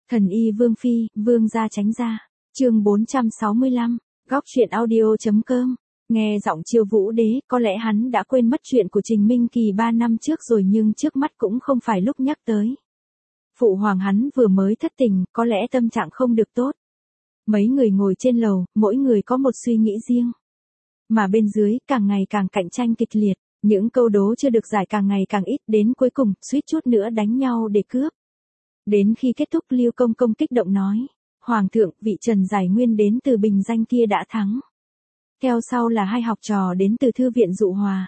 Thần y Vương Phi, Vương gia tránh ra. Chương 465, góc truyện audio.com. Nghe giọng Chiêu Vũ Đế, có lẽ hắn đã quên mất chuyện của Trình Minh Kỳ 3 năm trước rồi, nhưng trước mắt cũng không phải lúc nhắc tới. Phụ hoàng hắn vừa mới thất tình, có lẽ tâm trạng không được tốt. Mấy người ngồi trên lầu, mỗi người có một suy nghĩ riêng. Mà bên dưới, càng ngày càng cạnh tranh kịch liệt, những câu đố chưa được giải càng ngày càng ít, đến cuối cùng, suýt chút nữa đánh nhau để cướp. Đến khi kết thúc, Lưu Công Công kích động nói, Hoàng thượng, vị Trần Giải Nguyên đến từ Bình Danh kia đã thắng. Theo sau là hai học trò đến từ Thư viện Dụ Hòa.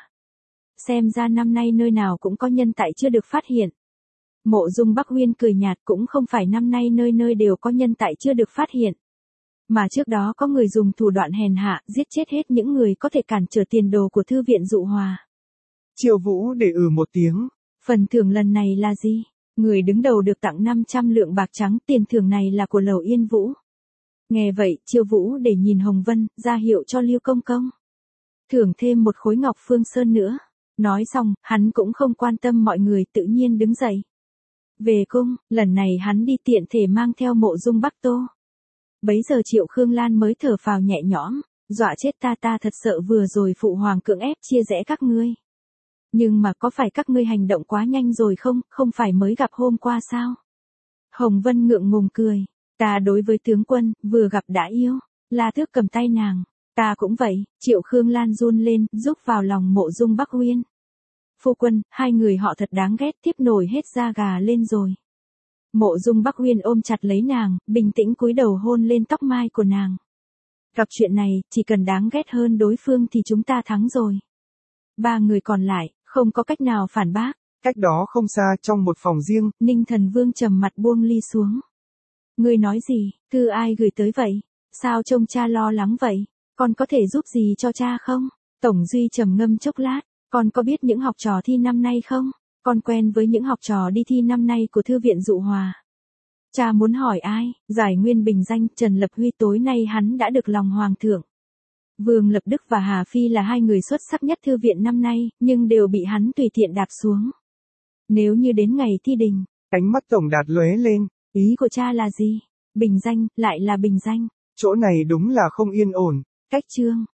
Xem ra năm nay nơi nào cũng có nhân tài chưa được phát hiện. Mộ Dung Bắc Uyên cười nhạt, cũng không phải năm nay nơi nơi đều có nhân tài chưa được phát hiện. Mà trước đó có người dùng thủ đoạn hèn hạ, giết chết hết những người có thể cản trở tiền đồ của Thư viện Dụ Hòa. Chiêu Vũ để một tiếng. Phần thưởng lần này là gì? Người đứng đầu được tặng 500 lượng bạc trắng, tiền thưởng này là của Lầu Yên Vũ. Nghe vậy, Chiêu Vũ để nhìn Hồng Vân, ra hiệu cho Lưu Công Công. Thưởng thêm một khối ngọc phương sơn nữa. Nói xong, hắn cũng không quan tâm mọi người, tự nhiên đứng dậy. Về cung, lần này hắn đi tiện thể mang theo Mộ Dung Bắc Tô. Bấy giờ Triệu Khương Lan mới thở phào nhẹ nhõm, dọa chết ta thật sợ vừa rồi phụ hoàng cưỡng ép chia rẽ các ngươi. Nhưng mà có phải các ngươi hành động quá nhanh rồi không phải mới gặp hôm qua sao? Hồng Vân ngượng ngùng cười, ta đối với tướng quân, vừa gặp đã yêu. La Thước cầm tay nàng, ta cũng vậy. Triệu Khương Lan run lên, rúc vào lòng Mộ Dung Bắc Uyên. Phu quân, hai người họ thật đáng ghét, tiếp nổi hết da gà lên rồi. Mộ Dung Bắc Uyên ôm chặt lấy nàng, bình tĩnh cúi đầu hôn lên tóc mai của nàng. Gặp chuyện này, chỉ cần đáng ghét hơn đối phương thì chúng ta thắng rồi. Ba người còn lại, không có cách nào phản bác. Cách đó không xa, trong một phòng riêng, Ninh Thần Vương trầm mặt buông ly xuống. Ngươi nói gì, thư ai gửi tới vậy? Sao trông cha lo lắng vậy? Con có thể giúp gì cho cha không? Tổng Duy trầm ngâm chốc lát, con có biết những học trò thi năm nay không? Con quen với những học trò đi thi năm nay của Thư viện Dụ Hòa. Cha muốn hỏi ai? Giải Nguyên Bình Danh, Trần Lập Huy, tối nay hắn đã được lòng hoàng thượng. Vương Lập Đức và Hà Phi là hai người xuất sắc nhất thư viện năm nay, nhưng đều bị hắn tùy tiện đạp xuống. Nếu như đến ngày thi đình, ánh mắt Tổng Đạt lóe lên. Ý của cha là gì? Bình Danh, lại là Bình Danh. Chỗ này đúng là không yên ổn. Cách chương.